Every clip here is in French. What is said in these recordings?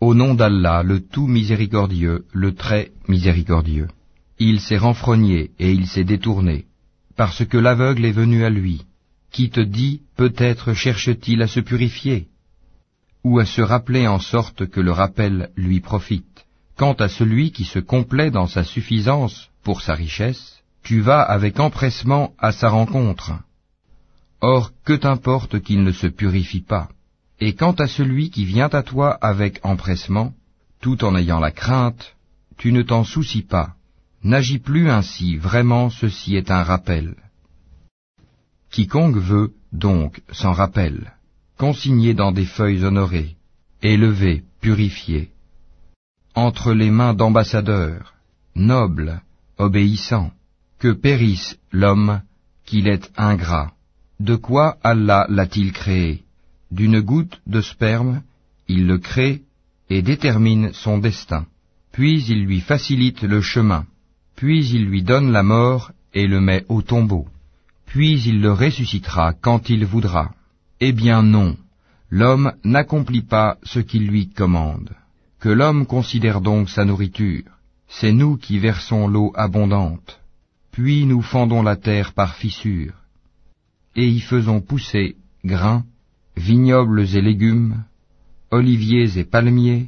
Au nom d'Allah, le tout miséricordieux, le très miséricordieux. Il s'est renfrogné et il s'est détourné, parce que l'aveugle est venu à lui, qui te dit, peut-être cherche-t-il à se purifier, ou à se rappeler en sorte que le rappel lui profite. Quant à celui qui se complaît dans sa suffisance pour sa richesse, tu vas avec empressement à sa rencontre. Or, que t'importe qu'il ne se purifie pas? Et quant à celui qui vient à toi avec empressement, tout en ayant la crainte, tu ne t'en soucies pas. N'agis plus ainsi, vraiment ceci est un rappel. Quiconque veut, donc, s'en rappelle, consigné dans des feuilles honorées, élevé, purifié, entre les mains d'ambassadeurs, nobles, obéissants, que périsse l'homme, qu'il est ingrat. De quoi Allah l'a-t-il créé? D'une goutte de sperme, il le crée et détermine son destin. Puis il lui facilite le chemin. Puis il lui donne la mort et le met au tombeau. Puis il le ressuscitera quand il voudra. Eh bien non, l'homme n'accomplit pas ce qu'il lui commande. Que l'homme considère donc sa nourriture. C'est nous qui versons l'eau abondante. Puis nous fendons la terre par fissures. Et y faisons pousser grains, vignobles et légumes, oliviers et palmiers,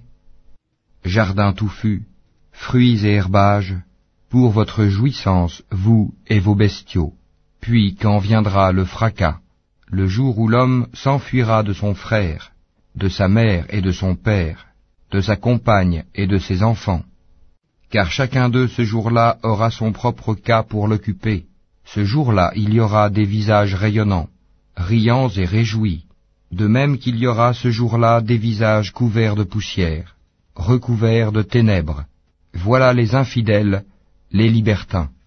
jardins touffus, fruits et herbages, pour votre jouissance, vous et vos bestiaux. Puis quand viendra le fracas, le jour où l'homme s'enfuira de son frère, de sa mère et de son père, de sa compagne et de ses enfants, car chacun d'eux ce jour-là aura son propre cas pour l'occuper. Ce jour-là il y aura des visages rayonnants, riants et réjouis, de même qu'il y aura ce jour-là des visages couverts de poussière, recouverts de ténèbres. Voilà les infidèles, les libertins.